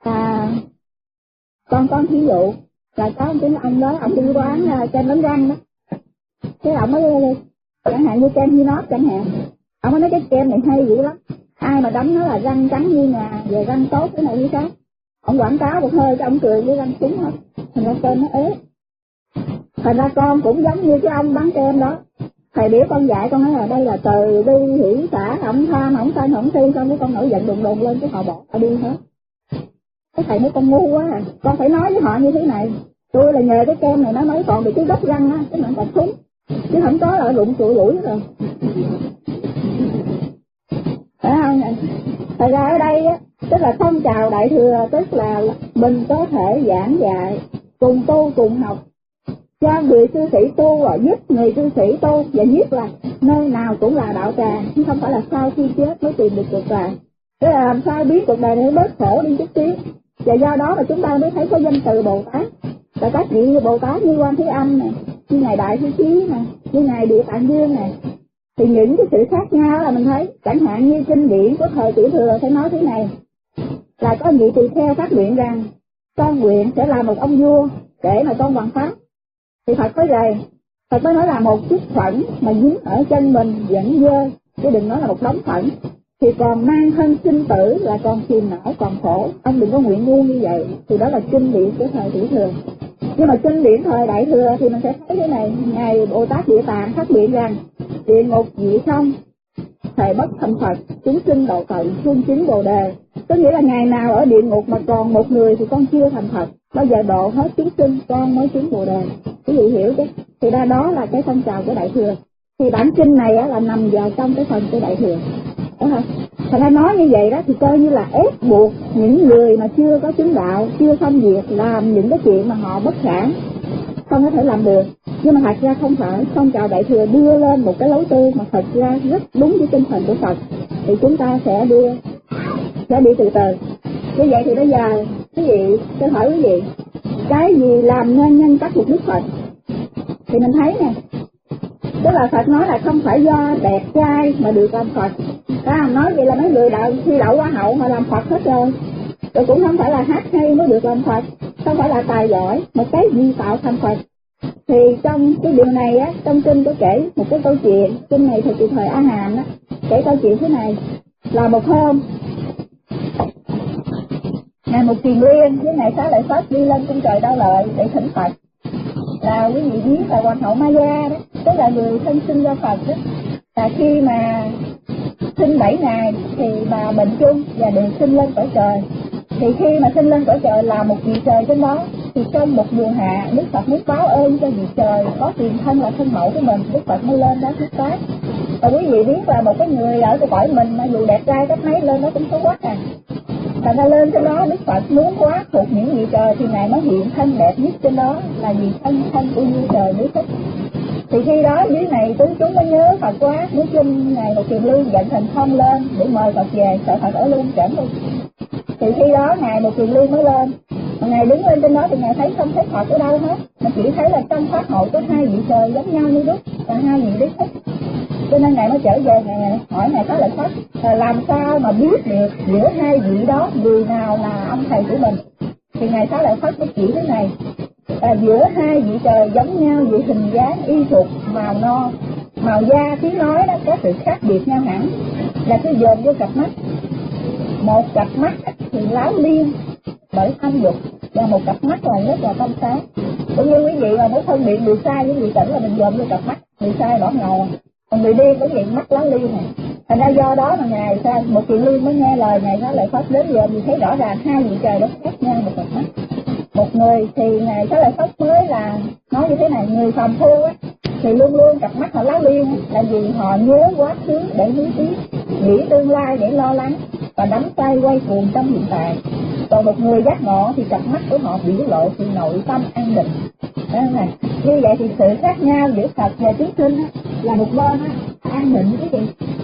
Con con thí dụ là có cái ông đó, ông đi bán kem đánh răng đó, cái ông mới chẳng hạn như kem Hinot chẳng hạn, ông mới nói cái kem này hay dữ lắm, ai mà đấm nó là răng trắng như ngà, về răng tốt cái này như cái, ông quảng cáo một hơi cho ông cười với răng súng hết, thành ra kem nó ế. Thành ra con cũng giống như cái ông bán kem đó, thầy biểu con dạy con nói là đây là từ bi hỷ xã, không tham không sân không si, xong cái con nổi giận đùng đùng lên cái họ bỏ họ đi hết. Cái thầy nói con ngu quá à, con phải nói với họ như thế này, tôi là nhờ cái kem này nó mới còn được cái gốc răng á, cái nặng tật súng, chứ không có là rụng trụi lũi rồi. Phải không? Thật ra ở đây á, tức là phong trào đại thừa, tức là mình có thể giảng dạy, cùng tu cùng học, cho người cư sĩ tu và giúp người cư sĩ tu, và nhất là nơi nào cũng là đạo tràng, chứ không phải là sau khi chết mới tìm được cuộc đời. Thế là làm sao biết cuộc đời này bớt khổ đi chút xíu. Và do đó mà chúng ta mới thấy có danh từ Bồ Tát. Và các vị Bồ Tát như Quan Thế Âm này, như Ngài Đại Thế Chí này, như Ngài Địa Tạng Dương này, thì những cái sự khác nhau là mình thấy. Chẳng hạn như kinh điển của thời Tiểu Thừa sẽ nói thế này, là có vị tỳ kheo phát nguyện rằng con nguyện sẽ là một ông vua để mà con hoàn pháp. Thì Phật mới rầy, Phật mới nói là một chút phẫn mà dính ở chân mình vẫn dơ, chứ đừng nói là một đống phẫn, thì còn mang thân sinh tử là còn phiền não còn khổ, ông đừng có nguyện ngu như vậy. Thì đó là kinh điển của thời Tiểu Thừa. Nhưng mà kinh điển thời Đại Thừa thì mình sẽ thấy thế này, Ngài Bồ Tát Địa Tạng phát nguyện rằng địa ngục dị không, thầy bất thành Phật, chúng sinh độ tận, phương chính Bồ Đề. Có nghĩa là ngày nào ở địa ngục mà còn một người thì con chưa thành Phật, bao giờ độ hết chúng sinh con mới chứng Bồ Đề. Quý vị hiểu chứ? Thì ra đó là cái phong trào của Đại Thừa. Thì bản kinh này á, là nằm vào trong cái phần của Đại Thừa. Đúng không? Thành ra nói như vậy đó thì coi như là ép buộc những người mà chưa có chứng đạo, chưa xong việc làm những cái chuyện mà họ bất khả, không có thể làm được. Nhưng mà thật ra không phải, phong trào Đại Thừa đưa lên một cái lối tu mà thật ra rất đúng với tinh thần của Phật. Thì chúng ta sẽ đưa, sẽ đi từ từ. Như vậy thì bây giờ, quý vị, tôi hỏi quý vị, cái gì làm nên nhân cách một Đức Phật? Thì mình thấy nè, tức là Phật nói là không phải do đẹp trai mà được làm Phật. Đó, nói vậy là mấy người đạo thi đậu Hoa hậu mà làm Phật hết rồi. Rồi cũng không phải là hát hay mới được làm Phật, không phải là tài giỏi, một cái gì tạo thành Phật. Thì trong cái điều này á, trong kinh có kể một cái câu chuyện, kinh này thì từ thời A Hàm á, kể câu chuyện thế này, là một hôm Ngài Một Kiền Liên với Ngài Xá Lợi Phất đi lên cung trời Đao Lợi để thỉnh Phật. Là quý vị biết là Hoàng hậu Maya đó, tức là người thân sinh ra Phật đó, là khi mà sinh bảy ngày thì bà bệnh chung và được sinh lên cõi trời. Thì khi mà sinh lên cõi trời là một vị trời trên đó, thì trong một mùa hạ, Đức Phật muốn báo ơn cho vị trời có tiền thân là thân mẫu của mình, Đức Phật mới lên đó thuyết pháp. Và quý vị biết là một cái người ở cái cõi mình mà dù đẹp trai cách mấy lên đó cũng xấu quá à. Thành ra lên trên đó Đức Phật muốn quá thuộc những vị trời thì Ngài mới hiện thân đẹp nhất trên đó là vị thân thân của vua trời Lý Thích. Thì khi đó dưới này tướng chúng mới nhớ Phật quá, muốn chung Ngài Một Kiền Liên dẫn thành phong lên để mời Phật về, sợ Phật ở luôn trển luôn. Thì khi đó Ngài Một Kiền Liên mới lên, mà Ngài đứng lên trên đó thì Ngài thấy không thấy Phật ở đâu hết, mà chỉ thấy là trong pháp hội có hai vị trời giống nhau như đúc, và hai vị Lý Thích. Cho nên Ngài mới trở về, Ngài hỏi Ngài Xá Lợi Phất là làm sao mà biết được giữa hai vị đó người nào là ông thầy của mình. Thì Ngài Xá Lợi Phất mới chỉ thế này, là giữa hai vị trời giống nhau về hình dáng, y phục, màu no, màu da, tiếng nói đó có sự khác biệt nhau hẳn, là cứ dồn vô cặp mắt. Một cặp mắt thì láo liên bởi tham dục, và một cặp mắt là rất là tâm sáng. Cũng như quý vị mà muốn phân biệt được sai với vị tỉnh là mình dồn vô cặp mắt, người sai bỏ ngầu. Còn người điên cũng vậy, mắt láo liên này. Thành ra do đó mà Ngài sao Một Kiền Liên mới nghe lời Ngài Xá Lợi Phất đến giờ thì thấy rõ ràng hai vị trời đó khác nhau một cặp mắt. Một người thì Ngài Xá Lợi Phất mới là nói như thế này, người phàm phu á thì luôn luôn cặp mắt họ láo liên, là vì họ nhớ quá khứ để nuối tiếc, nghĩ tương lai để lo lắng và đắm say quay cuồng trong hiện tại. Còn một người giác ngộ thì cặp mắt của họ biểu lộ sự nội tâm an định. Đó này. Như vậy thì sự khác nhau giữa Phật và chúng sinh là một bên an định cái gì?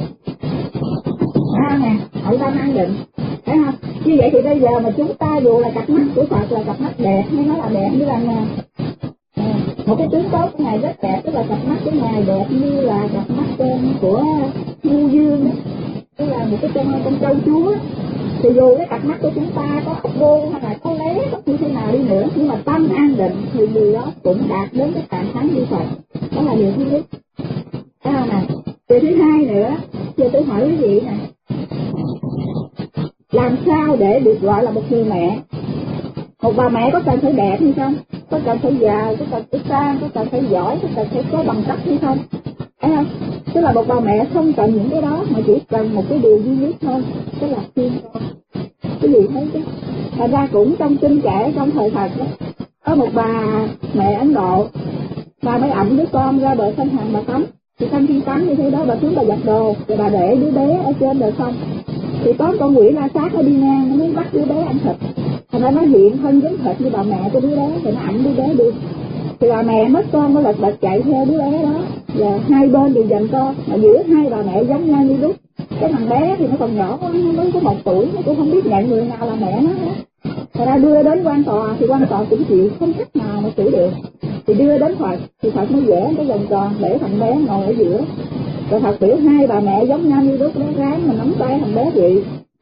À nè, nội tâm an định. Thấy không? Như vậy thì bây giờ mà chúng ta dù là cặp mắt của Phật là cặp mắt đẹp, hay nói là đẹp như là à, một cái tướng tốt của Ngài rất đẹp, tức là cặp mắt của Ngài đẹp như là cặp mắt của Ngu Dương đó, tức là một cái con con trâu chúa. Thì dù cái cặp mắt của chúng ta có ốc vô hay là có lá tế như thế nào đi nữa, nhưng mà tâm an định thì người đó cũng đạt đến cái trạng thái như Phật. Đó là điều thứ nhất. Thấy không nè? Điều thứ hai nữa, giờ tôi hỏi quý vị nè, làm sao để được gọi là một người mẹ? Một bà mẹ có cần phải đẹp hay không? Có cần phải giàu, có cần phải sang, có cần phải giỏi, có cần phải có bằng cấp hay không? Thấy không? Tức là một bà mẹ không cần những cái đó, mà chỉ cần một cái điều duy nhất thôi, tức là thương con. Cái gì thấy chứ? Thật ra cũng trong kinh kể trong thời Phật đó, có một bà mẹ Ấn Độ, bà mới ẵm đứa con ra bờ sông Hằng bà tắm. Thì trong khi tắm như thế đó, bà xuống bà giặt đồ, rồi bà để đứa bé ở trên bờ sông. Thì có con quỷ la sát nó đi ngang, nó muốn bắt đứa bé ăn thịt. Thành ra nó hiện thân giống thịt như bà mẹ của đứa bé, thì nó ẵm đứa bé đi. Thì bà mẹ mất con, nó lật đật chạy theo đứa bé đó, và hai bên đều giành con, mà giữa hai bà mẹ giống nhau như lúc. Cái thằng bé thì nó còn nhỏ, nó mới có một tuổi, nó cũng không biết nhận người nào là mẹ nó hết. Thật ra đưa đến quan tòa, thì quan tòa cũng chịu, không cách nào mà xử được. Thì đưa đến Phật, thì Phật mới vẽ cái vòng tròn để thằng bé ngồi ở giữa. Rồi Phật biểu hai bà mẹ giống nhau như lúc, nó ráng mà nắm tay thằng bé vậy.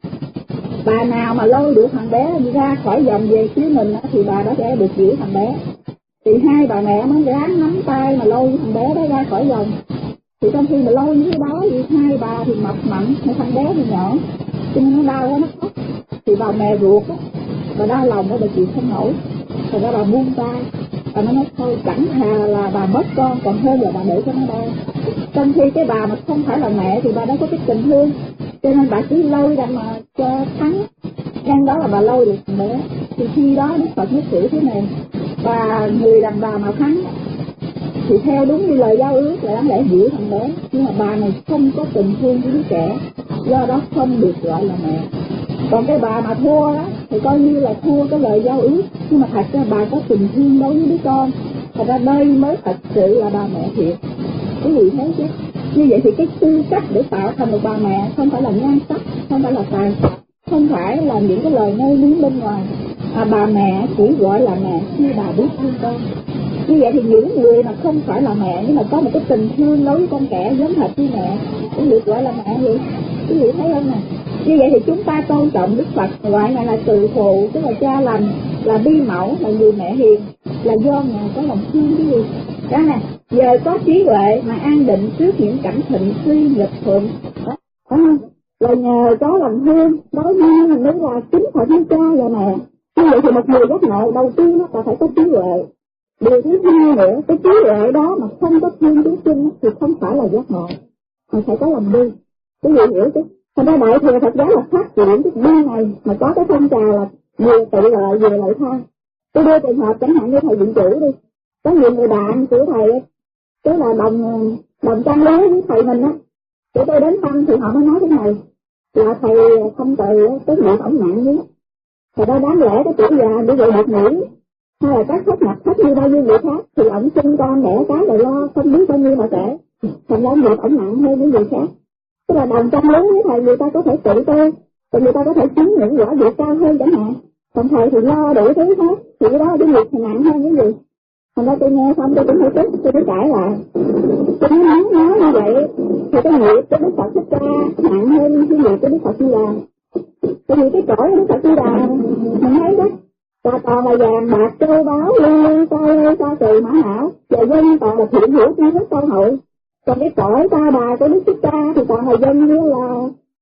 Bà nào mà lôi được thằng bé ra khỏi vòng về phía mình thì bà đó sẽ được giữ thằng bé. Thì hai bà mẹ mới ráng nắm tay mà lôi thằng bé đó ra khỏi vòng. Thì trong khi mà lôi như thế đó thì hai bà thì mập mặn, thằng bé thì nhỏ, cho nên nó đau quá nó khóc. Thì bà mẹ ruột á, bà đau lòng đó, bà chịu không nổi. Thật ra bà buông tay, bà nó nói thôi chẳng thà là bà mất con còn hơn là bà để cho nó đau. Trong khi cái bà mà không phải là mẹ thì bà đã có cái tình thương, cho nên bà cứ lôi ra mà cho thắng. Nhân đó là bà lôi được thằng bé. Thì khi đó Đức Phật mới xử thế này, bà người đàn bà mà thắng thì theo đúng như lời giao ước là đáng lẽ giữ thằng bé, nhưng mà bà này không có tình thương với đứa trẻ, do đó không được gọi là mẹ. Còn cái bà mà thua đó thì coi như là thua cái lời giao ước, nhưng mà thật ra bà có tình thương đối với đứa con. Thật ra đây mới thật sự là bà mẹ thiệt. Quý vị thấy chứ? Như vậy thì cái tư cách để tạo thành một bà mẹ không phải là nhan sắc, không phải là tài sản, không phải là những cái lời ngây lý bên ngoài, à, bà mẹ chỉ gọi là mẹ khi bà biết thương con. Như vậy thì những người mà không phải là mẹ nhưng mà có một cái tình thương đối với con trẻ giống hệt như mẹ cũng được gọi là mẹ vậy. Quý vị thấy không nè? Như vậy thì chúng ta tôn trọng Đức Phật, gọi này là từ phụ, tức là cha lành, là bi mẫu, là người mẹ hiền, là do Ngài có lòng thương cái gì. Đó nè, giờ có trí huệ mà an định trước những cảnh thịnh suy nghịch thuận. Đó, không? Là nhờ có lòng thương, đối nhau là mới là chính Phật như cha và mẹ. Như vậy thì một người giác ngộ đầu tiên nó phải có trí huệ. Điều thứ hai nữa, cái trí huệ đó mà không có thương chúng sinh thì không phải là giác ngộ, mà phải có lòng bi. Quý vị hiểu chứ? Thành ra Đại Thừa Phật giáo là phát triển cái bi này mà có cái phong trào là vừa tự lợi vừa lợi tha. Tôi đưa trường hợp chẳng hạn như thầy viện chủ đi, có nhiều người bạn của thầy, tức là đồng đồng trang lứa với thầy mình á, để tôi đến thăm thì họ mới nói thế này, là thầy không tự tốt nghiệp ổng nặng nhé. Thật ra đáng lẽ cái tuổi già để dạy một nghỉ, hay là các khách nhập khách như bao nhiêu người khác, thì ổng sinh con đẻ cái rồi lo không biết bao nhiêu mà kể, thành ra nghiệp ổng nặng hơn những người khác. Tức là đồng trang lứa với thầy người ta có thể tự tôi, còn người ta có thể chứng những quả việc cao hơn chẳng hạn. Còn thầy thì lo đủ thứ khác, thì cái đó cái việc thì nặng hơn cái gì. Thành ra tôi nghe xong tôi cũng phải chết, tôi mới cãi lại. Tôi nói nói nói như vậy, thì cái nghiệp của Đức Phật Thích Ca nặng hơn cái nghiệp của Đức Phật Di Đà. Tại vì cái cõi của Đức Phật Di Đà mình thấy đó, là toàn là vàng bạc châu báu lưu cao lê cao trì mã hảo, và dân toàn là thiện hữu tri thức cao hậu. Còn cái cõi ta bà của Đức Thích Ca thì toàn là dân như là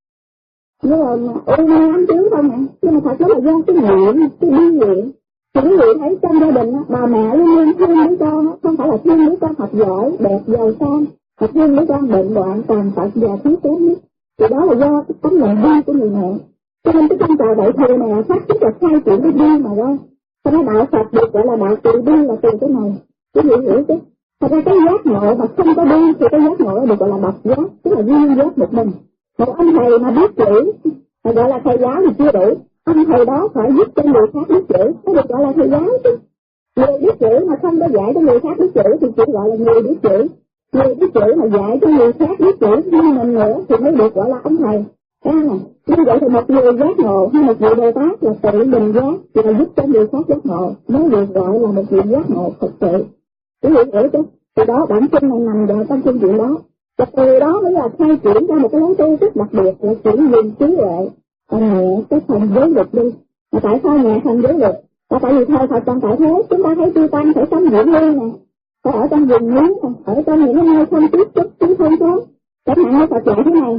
như là ô ma ám chướng không ạ. Nhưng mà thật đó là do cái nguyện, cái bi nguyện. Thì quý vị thấy trong gia đình bà mẹ luôn luôn thương đứa con, không phải là thương đứa con học giỏi, đẹp, giàu sang, mà thương đứa con bệnh đoạn, tàn tật và thiếu kém nhất. Thì đó là do cái tấm lòng bi của người mẹ. Cho nên cái phong trào Đại Thừa này là phát xuất là khai triển cái bi mà ra. Cho nên đạo Phật được gọi là đạo từ bi là từ cái này. Quý vị hiểu chứ? Thật ra cái giác ngộ mà không có bi thì cái giác ngộ được gọi là độc giác, tức là duy giác một mình. Một ông thầy mà biết chữ, mà gọi là thầy giáo thì chưa đủ. Ông thầy đó phải giúp cho người khác biết chữ, nó được gọi là thầy giáo chứ. Người biết chữ mà không có dạy cho người khác biết chữ thì chỉ gọi là người biết chữ. Người biết chữ mà dạy cho người khác biết chữ như mình nữa thì mới được gọi là ông thầy. Thấy không? Như vậy thì một người giác ngộ hay một vị Bồ Tát là tự mình giác, là giúp cho người khác giác ngộ, mới được gọi là một vị giác ngộ thật sự. Quý vị hiểu chứ? Từ đó bản thân này nằm vào trong phương diện đó. Và từ đó mới là khai triển ra một cái lối tu rất đặc biệt là chuyển dùng trí huệ. Còn nhẹ cái phần giới luật đi. Mà tại sao nhẹ thành giới luật? Là tại vì thời Phật còn tại thế, chúng ta thấy chư tăng phải sống nghỉ ngơi nè, phải ở trong rừng núi, ở trong những cái nơi không tiếp xúc với thôn xóm. Chẳng hạn như Phật dạy thế này,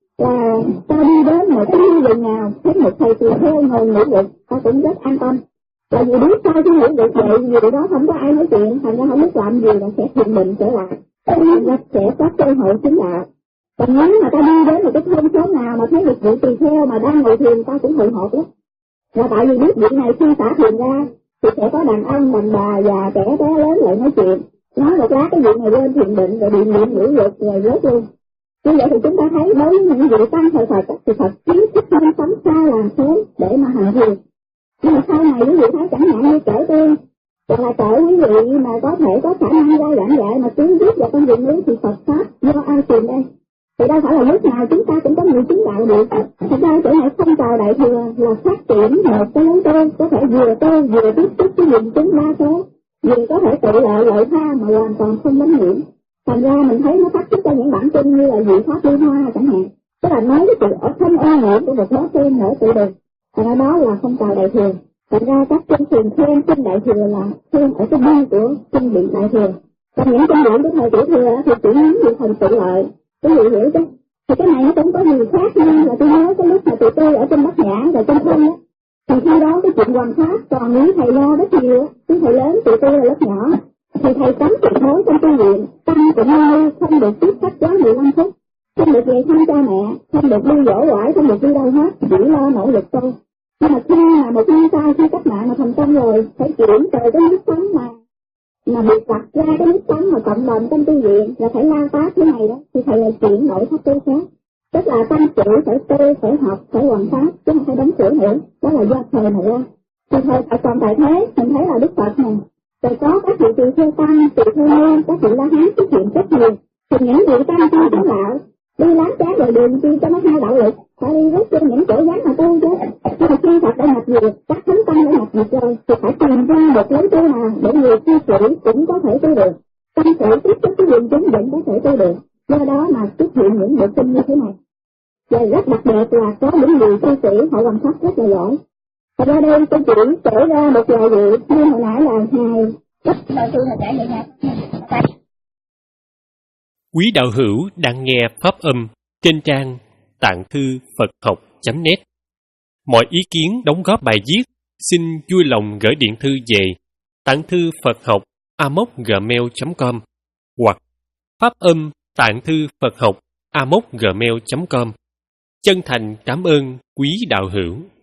là ta đi đến một cái khu rừng nào, thấy một thầy tỳ kheo ngồi ngủ gật, ta cũng rất an tâm. Là vì biết sao chứ ngủ gật vậy, vì đó không có ai nói chuyện, thành ra không biết làm gì là sẽ thiền định trở lại, thành ra sẽ có cơ hội chứng đạo. Còn nếu mà ta đi đến một cái thôn xóm nào mà thấy một vị tỳ kheo mà đang ngồi thiền, ta cũng hồi hộp lắm. Là tại vì biết vị này khi xả thiền ra, thì sẽ có đàn ông, đàn bà, già, trẻ, bé lớn lại nói chuyện. Nói một lát cái vị này lên thiền định rồi bị niệm ngữ lực rồi rớt luôn. Như vậy thì chúng ta thấy đối với những vị tăng thời Phật thì Phật kiến thức nên sống xa làm sớm để mà hành thiền. Nhưng mà sau này quý vị thấy chẳng hạn như trở tôi, hoặc là trở quý vị mà có thể có khả năng ra giảng dạy mà tiến tiếp vào con đường núi thì Phật Pháp do ai tìm đây? Thì đâu phải là lúc nào chúng ta cũng có người chứng đạo được. Thật ra chỗ này phong trào đại thừa là phát triển một cái lớn tôi có thể vừa tôi vừa tiếp xúc với quần chúng đa số, vừa có thể tự lợi lợi tha mà hoàn toàn không đánh nhiễm. Thành ra mình thấy nó phát xuất ra những bản tin như là vị Pháp Liên Hoa chẳng hạn, tức là nói cái sự ở không ô nhiễm của một lớp tên ở tự đường. Thành ra đó là phong trào đại thừa. Thành ra các kinh thường khen kinh đại thừa là khen ở cái biên của kinh điển đại thừa. Còn những kinh điển của thời tiểu thừa thì chỉ nói về phần tự lợi. Quý vị hiểu chứ? Thì cái này nó cũng có gì khác nhưng là tôi nhớ cái lúc mà tụi tôi ở trên Bắc Nhã rồi trong thôn á, thì khi đó cái chuyện hoàn pháp còn những thầy lo rất nhiều, những thầy lớn tụi tôi là lớp nhỏ, thì thầy cấm tuyệt đối trong tu viện, tăng cũng như không được tiếp khách quá mười lăm phút, không được về thăm cha mẹ, không được đi dỗ quải, không được đi đâu hết, chỉ lo nỗ lực thôi. Nhưng mà khi mà một năm sau khi cách mạng mà thành công rồi, phải chuyển từ cái nước sống mà mà bị đặt ra cái nước sống mà cộng đồng trong tu viện là phải lao tác thế này đó, thì thầy lại chuyển đổi pháp tu khác. Tức là tăng sự phải tu, phải học, phải hoàn pháp, chứ không phải đóng cửa nữa, đó là do thời này ra. Thì thời Phật còn tại thế, mình thấy là Đức Phật này, rồi có các vị tỳ kheo tăng, tỳ kheo nguyên, các vị La Hán xuất hiện rất nhiều, thì những vị tăng tu chứng đạo, đi láng trá rồi đường chi cho nó hai đạo lực, phải đi rất trên những chỗ dáng mà tu chứ. Nhưng mà khi Phật đã nhập diệt, các thánh tăng đã nhập diệt rồi, thì phải tìm ra một lối tu nào để người cư sĩ cũng có thể tu được, tăng sự tiếp xúc với quần chúng vẫn có thể tu được. Do đó mà xuất hiện những bộ kinh như thế này. Và rất đặc biệt là có những người cư sĩ họ làm pháp rất là giỏi. Thật ra đây tôi chỉ kể ra một vài vị như hồi nãy là Ngài rất đầu tư là trải nghiệm nha. Quý đạo hữu đang nghe pháp âm trên trang tạng thư Phật học chấm net. Mọi ý kiến đóng góp bài viết xin vui lòng gửi điện thư về tạng thư Phật học a m o c gmail chấm com hoặc pháp âm tạng thư Phật học a m o c gmail chấm com. Chân thành cảm ơn quý đạo hữu.